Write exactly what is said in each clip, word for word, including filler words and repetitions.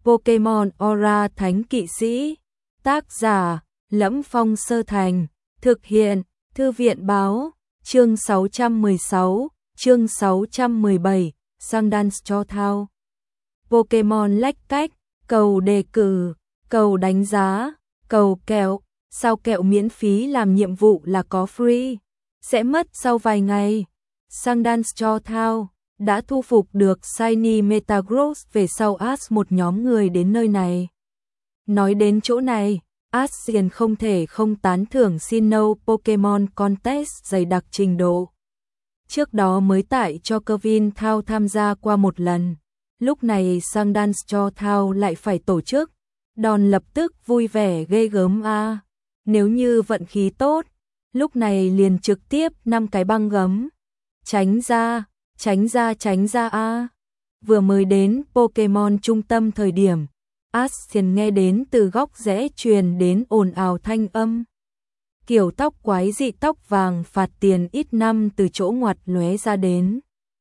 Pokemon Aura Thánh Kỵ Sĩ. Tác giả: Lẫm Phong Sơ Thành. Thực hiện: Thư viện báo. Chương sáu trăm mười sáu, chương sáu trăm mười bảy, Sundance cho thao. Pokemon lách cách, cầu đề cử, cầu đánh giá, cầu kẹo. Sao kẹo miễn phí làm nhiệm vụ là có free, sẽ mất sau vài ngày. Sundance cho thao đã thu phục được Shiny Metagross, về sau Ash một nhóm người đến nơi này. Nói đến chỗ này, Ash liền không thể không tán thưởng Sinnoh Pokemon Contest dày đặc trình độ. Trước đó mới tại cho Kevin Thao tham gia qua một lần, lúc này Sundance cho Thao lại phải tổ chức. Đòn lập tức vui vẻ ghê gớm a. À. Nếu như vận khí tốt, lúc này liền trực tiếp năm cái băng gấm. Tránh ra, tránh ra tránh ra a. À. Vừa mới đến Pokemon trung tâm thời điểm, Ash liền nghe đến từ góc rẽ truyền đến ồn ào thanh âm. Kiểu tóc quái dị tóc vàng phạt tiền ít năm từ chỗ ngoặt lóe ra đến.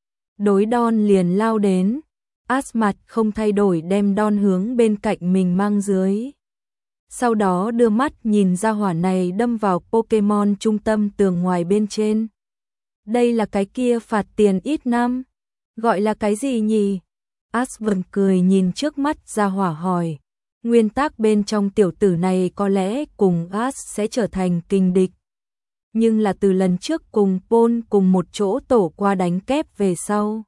Đối Đon liền lao đến, Ash mặt không thay đổi đem Đon hướng bên cạnh mình mang dưới. Sau đó đưa mắt nhìn ra hỏa này đâm vào Pokemon trung tâm tường ngoài bên trên. Đây là cái kia phạt tiền ít năm, gọi là cái gì nhỉ? Ash vẫn cười nhìn trước mắt ra hỏa hỏi. Nguyên tắc bên trong tiểu tử này có lẽ cùng Ash sẽ trở thành kình địch. Nhưng là từ lần trước cùng Paul cùng một chỗ tổ qua đánh kép về sau.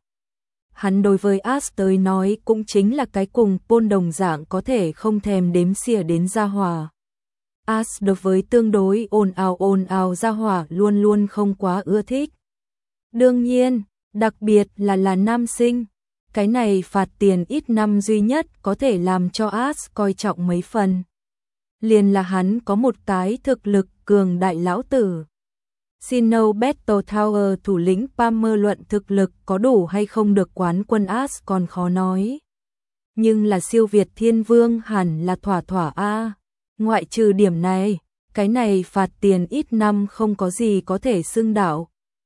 Hắn đối với Ash tới nói cũng chính là cái cùng Paul đồng dạng có thể không thèm đếm xỉa đến gia hỏa. Ash đối với tương đối ồn ào ồn ào gia hỏa luôn luôn không quá ưa thích. Đương nhiên, đặc biệt là là nam sinh. Cái này phạt tiền ít năm duy nhất có thể làm cho Ash coi trọng mấy phần. Liền là hắn có một cái thực lực cường đại lão tử. Sinnoh Battle Tower thủ lĩnh Palmer luận thực lực có đủ hay không được quán quân Ash còn khó nói. Nhưng là siêu việt thiên vương hẳn là thỏa thỏa a. Ngoại trừ điểm này, cái này phạt tiền ít năm không có gì có thể xưng đạo.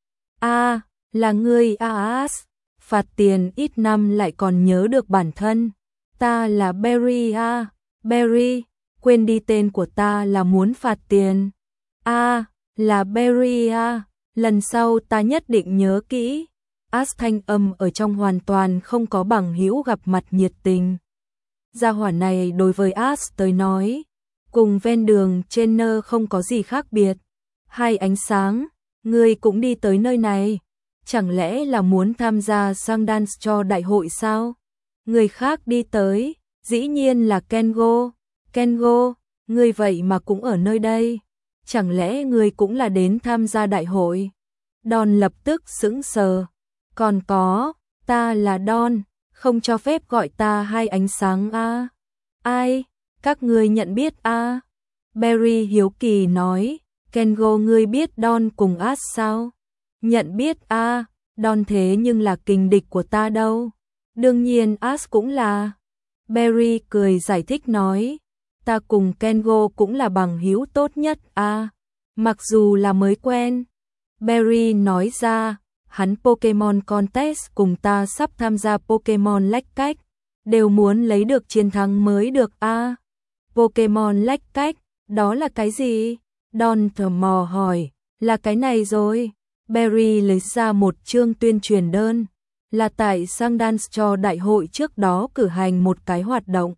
A, là ngươi a Ash. Phạt tiền ít năm lại còn nhớ được bản thân. Ta là Barry a, Barry, quên đi tên của ta là muốn phạt tiền. A, là Barry a, lần sau ta nhất định nhớ kỹ. Ash thanh âm ở trong hoàn toàn không có bằng hữu gặp mặt nhiệt tình. Gia hỏa này đối với Ash tới nói, cùng ven đường trên nơ không có gì khác biệt. Hai ánh sáng, ngươi cũng đi tới nơi này. Chẳng lẽ là muốn tham gia Sundance cho đại hội sao? Người khác đi tới, dĩ nhiên là Kengo. Kengo, ngươi vậy mà cũng ở nơi đây. Chẳng lẽ ngươi cũng là đến tham gia đại hội? Don lập tức sững sờ. Còn có, ta là Don, không cho phép gọi ta hai ánh sáng a. À. Ai? Các ngươi nhận biết a? À? Barry hiếu kỳ nói, Kengo ngươi biết Don cùng Ash sao? Nhận biết a, à, Don thế nhưng là kình địch của ta đâu. Đương nhiên Ash cũng là. Barry cười giải thích nói, ta cùng Kengo cũng là bằng hữu tốt nhất a. À. Mặc dù là mới quen. Barry nói ra, hắn Pokemon Contest cùng ta sắp tham gia Pokemon lách cách, đều muốn lấy được chiến thắng mới được a. À. Pokemon lách cách, đó là cái gì? Don thờ mò hỏi, là cái này rồi. Barry lấy ra một chương tuyên truyền đơn, là tại Sundance cho đại hội trước đó cử hành một cái hoạt động.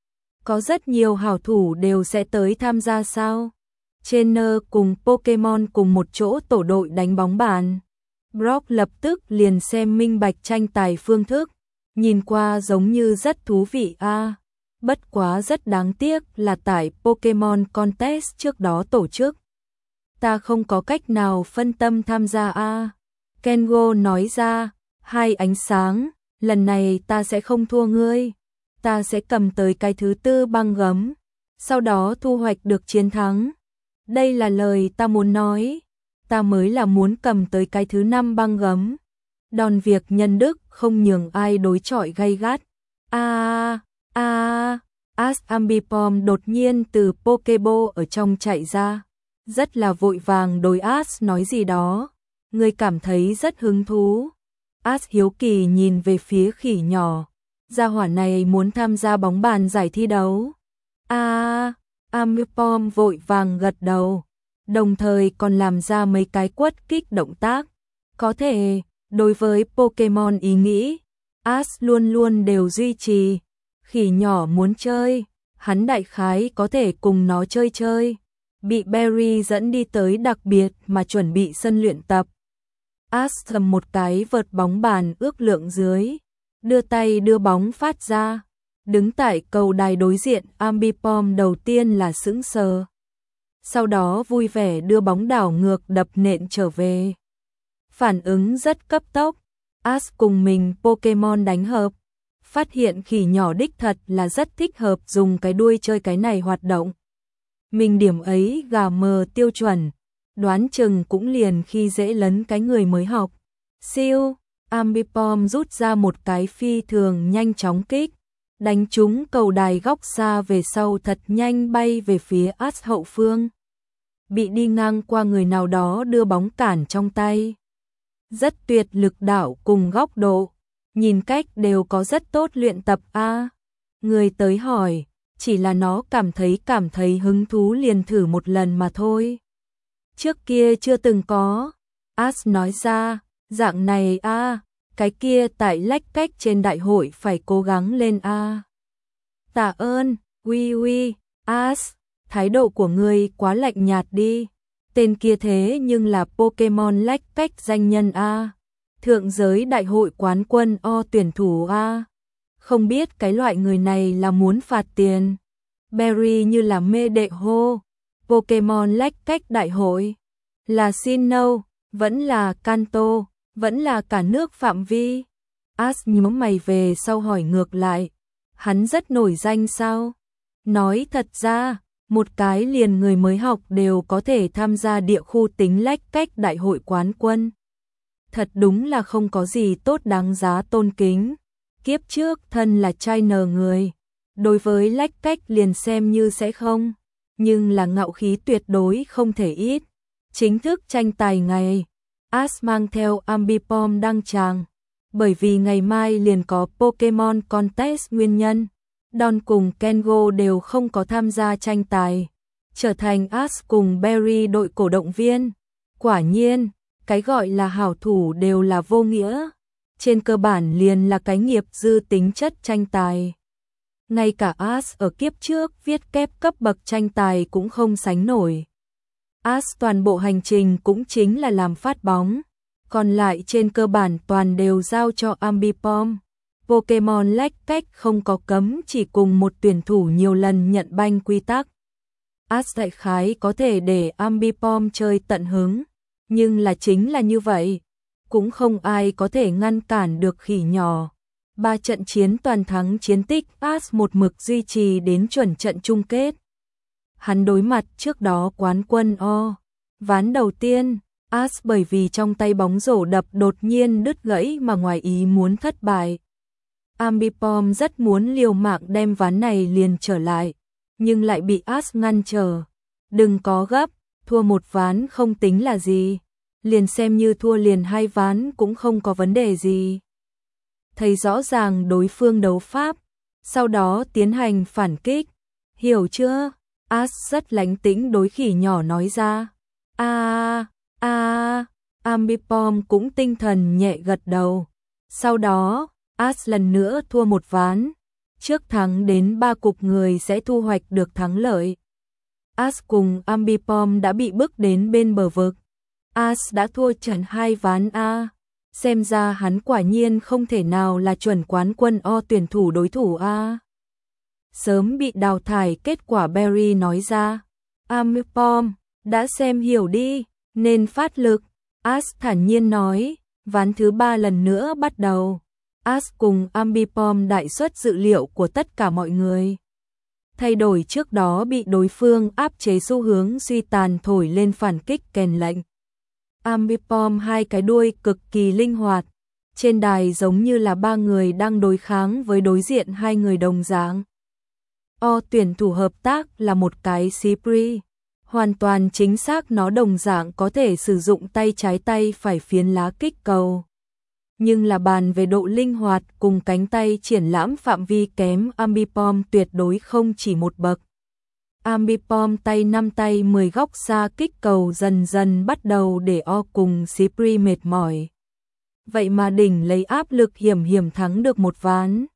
Có rất nhiều hảo thủ đều sẽ tới tham gia sao? Trainer cùng Pokemon cùng một chỗ tổ đội đánh bóng bàn. Brock lập tức liền xem minh bạch tranh tài phương thức, nhìn qua giống như rất thú vị a. À. Bất quá rất đáng tiếc là tại Pokemon Contest trước đó tổ chức. Ta không có cách nào phân tâm tham gia a. À. Kengo nói ra, hai ánh sáng, lần này ta sẽ không thua ngươi. Ta sẽ cầm tới cái thứ tư băng gấm, sau đó thu hoạch được chiến thắng. Đây là lời ta muốn nói. Ta mới là muốn cầm tới cái thứ năm băng gấm. Đòn việc nhân đức không nhường ai đối chọi gay gắt. A a Ash Ambipom đột nhiên từ Pokeball ở trong chạy ra. Rất là vội vàng đối Ash nói gì đó. Người cảm thấy rất hứng thú. Ash hiếu kỳ nhìn về phía khỉ nhỏ. Gia hỏa này muốn tham gia bóng bàn giải thi đấu. À, Ambipom vội vàng gật đầu, đồng thời còn làm ra mấy cái quất kích động tác. Có thể, đối với Pokemon ý nghĩ, Ash luôn luôn đều duy trì. Khỉ nhỏ muốn chơi, hắn đại khái có thể cùng nó chơi chơi. Bị Barry dẫn đi tới đặc biệt mà chuẩn bị sân luyện tập. Ash thầm một cái vợt bóng bàn ước lượng dưới, đưa tay đưa bóng phát ra. Đứng tại cầu đài đối diện, Ambipom đầu tiên là sững sờ. Sau đó vui vẻ đưa bóng đảo ngược đập nện trở về. Phản ứng rất cấp tốc, Ash cùng mình Pokemon đánh hợp. Phát hiện khỉ nhỏ đích thật là rất thích hợp dùng cái đuôi chơi cái này hoạt động. Mình điểm ấy gà mờ tiêu chuẩn, đoán chừng cũng liền khi dễ lấn cái người mới học. Siêu, Ambipom rút ra một cái phi thường nhanh chóng kích, đánh trúng cầu đài góc xa về sau thật nhanh bay về phía Ash hậu phương. Bị đi ngang qua người nào đó đưa bóng cản trong tay. Rất tuyệt lực đạo cùng góc độ, nhìn cách đều có rất tốt luyện tập a. À, người tới hỏi, chỉ là nó cảm thấy cảm thấy hứng thú liền thử một lần mà thôi. Trước kia chưa từng có. Ash nói ra, dạng này a, à, cái kia tại lách cách trên đại hội phải cố gắng lên a. À. Tạ ơn, uy uy, Ash, thái độ của ngươi quá lạnh nhạt đi. Tên kia thế nhưng là Pokemon lách cách danh nhân a. À. Thượng giới đại hội quán quân o tuyển thủ a. À. Không biết cái loại người này là muốn phạt tiền. Barry như là mê đệ hô. Pokemon lách cách đại hội. Là Sinnoh, vẫn là Kanto, vẫn là cả nước phạm vi. Ash nhíu mày về sau hỏi ngược lại. Hắn rất nổi danh sao? Nói thật ra, một cái liền người mới học đều có thể tham gia địa khu tính lách cách đại hội quán quân. Thật đúng là không có gì tốt đáng giá tôn kính. Kiếp trước thân là trainer người, đối với lách cách liền xem như sẽ không, nhưng là ngạo khí tuyệt đối không thể ít. Chính thức tranh tài ngày, Ash mang theo Ambipom đăng tràng, bởi vì ngày mai liền có Pokemon Contest nguyên nhân. Don cùng Kengo đều không có tham gia tranh tài, trở thành Ash cùng Barry đội cổ động viên. Quả nhiên, cái gọi là hảo thủ đều là vô nghĩa. Trên cơ bản liền là cái nghiệp dư tính chất tranh tài. Ngay cả Ash ở kiếp trước viết kép cấp bậc tranh tài cũng không sánh nổi. Ash toàn bộ hành trình cũng chính là làm phát bóng, còn lại trên cơ bản toàn đều giao cho Ambipom. Pokemon lách cách không có cấm chỉ cùng một tuyển thủ nhiều lần nhận banh quy tắc. Ash đại khái có thể để Ambipom chơi tận hứng, nhưng là chính là như vậy, cũng không ai có thể ngăn cản được khỉ nhỏ. Ba trận chiến toàn thắng chiến tích Ash một mực duy trì đến chuẩn trận chung kết. Hắn đối mặt trước đó quán quân O. Ván đầu tiên, Ash bởi vì trong tay bóng rổ đập đột nhiên đứt gãy mà ngoài ý muốn thất bại. Ambipom rất muốn liều mạng đem ván này liền trở lại, nhưng lại bị Ash ngăn trở. Đừng có gấp, thua một ván không tính là gì, liền xem như thua liền hai ván cũng không có vấn đề gì. Thấy rõ ràng đối phương đấu pháp, sau đó tiến hành phản kích, hiểu chưa? Ash rất lánh tĩnh đối khỉ nhỏ nói ra. A a, Ambipom cũng tinh thần nhẹ gật đầu. Sau đó, Ash lần nữa thua một ván, trước thắng đến ba cục người sẽ thu hoạch được thắng lợi. Ash cùng Ambipom đã bị bức đến bên bờ vực. Ash đã thua trận hai ván a. Xem ra hắn quả nhiên không thể nào là chuẩn quán quân O tuyển thủ đối thủ a. Sớm bị đào thải kết quả Barry nói ra. Ambipom, đã xem hiểu đi, nên phát lực. Ash thản nhiên nói, ván thứ ba lần nữa bắt đầu. Ash cùng Ambipom đại suất dự liệu của tất cả mọi người. Thay đổi trước đó bị đối phương áp chế xu hướng suy tàn thổi lên phản kích kèn lệnh. Ambipom hai cái đuôi cực kỳ linh hoạt, trên đài giống như là ba người đang đối kháng với đối diện hai người đồng dạng. O tuyển thủ hợp tác là một cái Sipri, hoàn toàn chính xác nó đồng dạng có thể sử dụng tay trái tay phải phiến lá kích cầu. nhưng là bàn về độ linh hoạt cùng cánh tay triển lãm phạm vi kém Ambipom tuyệt đối không chỉ một bậc. Ambipom tay năm tay mười góc xa kích cầu dần dần bắt đầu để O cùng Sipri mệt mỏi. Vậy mà đỉnh lấy áp lực hiểm hiểm thắng được một ván.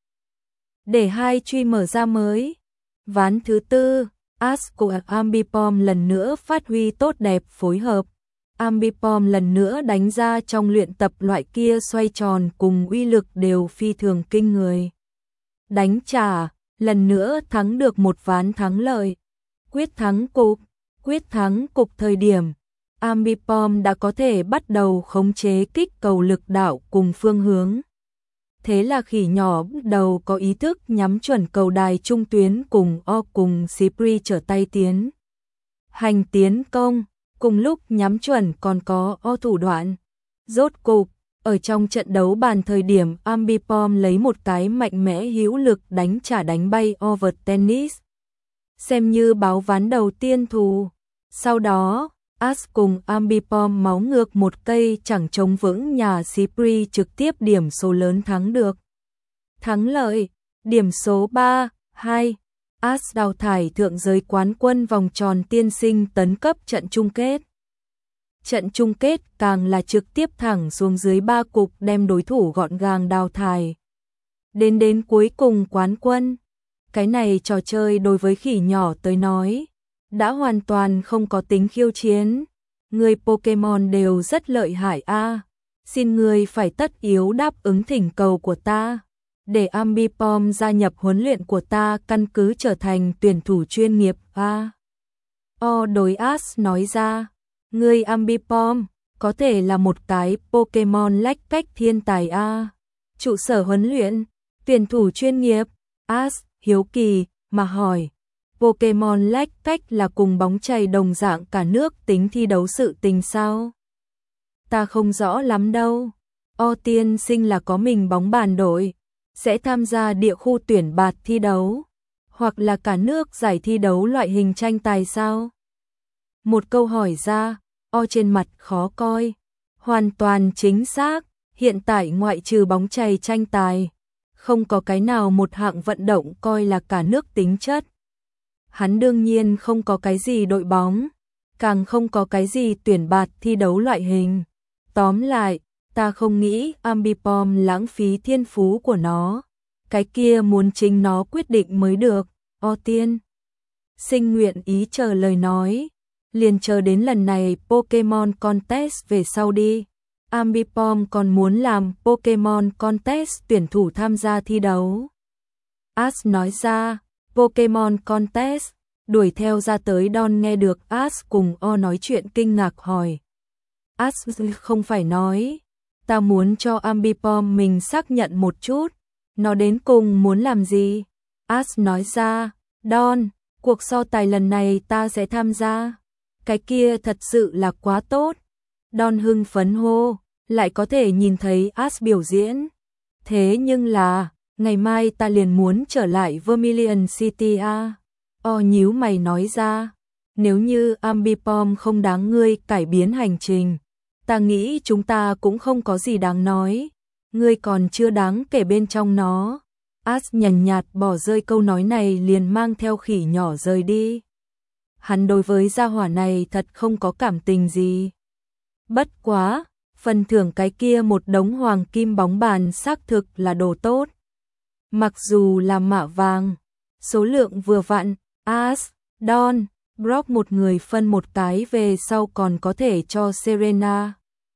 Để hai truy mở ra mới. Ván thứ tư, As của Ambipom lần nữa phát huy tốt đẹp phối hợp. Ambipom lần nữa đánh ra trong luyện tập loại kia xoay tròn cùng uy lực đều phi thường kinh người. Đánh trả, lần nữa thắng được một ván thắng lợi. Quyết thắng cục, quyết thắng cục thời điểm, Ambipom đã có thể bắt đầu khống chế kích cầu lực đạo cùng phương hướng. Thế là khỉ nhỏ bắt đầu có ý thức nhắm chuẩn cầu đài trung tuyến cùng O cùng Sipri trở tay tiến. Hành tiến công, cùng lúc nhắm chuẩn còn có O thủ đoạn. Rốt cục, ở trong trận đấu bàn thời điểm Ambipom lấy một cái mạnh mẽ hữu lực đánh trả đánh bay over tennis. Xem như báo ván đầu tiên thù. Sau đó, As cùng Ambipom máu ngược một cây chẳng chống vững nhà Sipri trực tiếp điểm số lớn thắng được. Thắng lợi, điểm số ba, hai. As đào thải thượng giới quán quân vòng tròn tiên sinh tấn cấp trận chung kết. Trận chung kết càng là trực tiếp thẳng xuống dưới ba cục đem đối thủ gọn gàng đào thải. Đến đến cuối cùng quán quân. Cái này trò chơi đối với khỉ nhỏ tới nói, đã hoàn toàn không có tính khiêu chiến. Người Pokemon đều rất lợi hại a. Xin người phải tất yếu đáp ứng thỉnh cầu của ta. Để Ambipom gia nhập huấn luyện của ta căn cứ trở thành tuyển thủ chuyên nghiệp a. O đối As nói ra, người Ambipom có thể là một cái Pokemon lách cách thiên tài a. Trụ sở huấn luyện, tuyển thủ chuyên nghiệp, As hiếu kỳ mà hỏi, Pokemon lách cách là cùng bóng chày đồng dạng cả nước tính thi đấu sự tình sao? Ta không rõ lắm đâu. O tiên sinh là có mình bóng bàn đội, sẽ tham gia địa khu tuyển bạt thi đấu, hoặc là cả nước giải thi đấu loại hình tranh tài sao? Một câu hỏi ra, O trên mặt khó coi. Hoàn toàn chính xác, hiện tại ngoại trừ bóng chày tranh tài, không có cái nào một hạng vận động coi là cả nước tính chất. Hắn đương nhiên không có cái gì đội bóng, càng không có cái gì tuyển bạt thi đấu loại hình. Tóm lại, ta không nghĩ Ambipom lãng phí thiên phú của nó. Cái kia muốn chính nó quyết định mới được. O tiên sinh nguyện ý chờ lời nói, liền chờ đến lần này Pokemon Contest về sau đi. Ambipom còn muốn làm Pokemon Contest tuyển thủ tham gia thi đấu. As nói ra, Pokemon Contest, đuổi theo ra tới Don nghe được As cùng O nói chuyện kinh ngạc hỏi. As không phải nói, ta muốn cho Ambipom mình xác nhận một chút, nó đến cùng muốn làm gì? As nói ra, Don, cuộc so tài lần này ta sẽ tham gia. Cái kia thật sự là quá tốt. Don hưng phấn hô, lại có thể nhìn thấy As biểu diễn. Thế nhưng là, ngày mai ta liền muốn trở lại Vermilion City a. O nhíu mày nói ra, nếu như Ambipom không đáng ngươi cải biến hành trình, ta nghĩ chúng ta cũng không có gì đáng nói. Ngươi còn chưa đáng kể bên trong nó. As nhàn nhạt bỏ rơi câu nói này liền mang theo khỉ nhỏ rời đi. Hắn đối với gia hỏa này thật không có cảm tình gì. Bất quá, phần thưởng cái kia một đống hoàng kim bóng bàn xác thực là đồ tốt. Mặc dù là mạ vàng, số lượng vừa vặn, As, Don, Brock một người phân một cái về sau còn có thể cho Serena.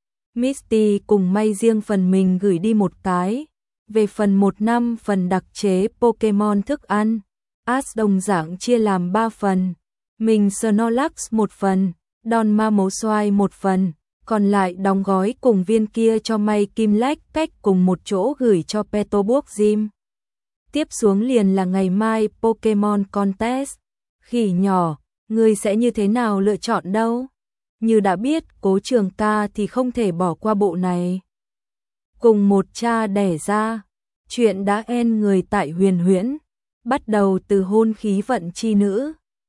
Misty cùng May riêng phần mình gửi đi một cái. Về phần một năm phần đặc chế Pokemon thức ăn, As đồng dạng chia làm ba phần. Mình Snorlax một phần, Don ma mấu xoài một phần, còn lại đóng gói cùng viên kia cho May Kim Lách cách cùng một chỗ gửi cho Petroburg Gym. Tiếp xuống liền là ngày mai Pokemon Contest. Khỉ nhỏ, ngươi sẽ như thế nào lựa chọn đâu? Như đã biết Cố Trường Ca thì không thể bỏ qua bộ này. Cùng một cha đẻ ra, chuyện đã end người tại Huyền Huyễn, bắt đầu từ hôn khí vận chi nữ.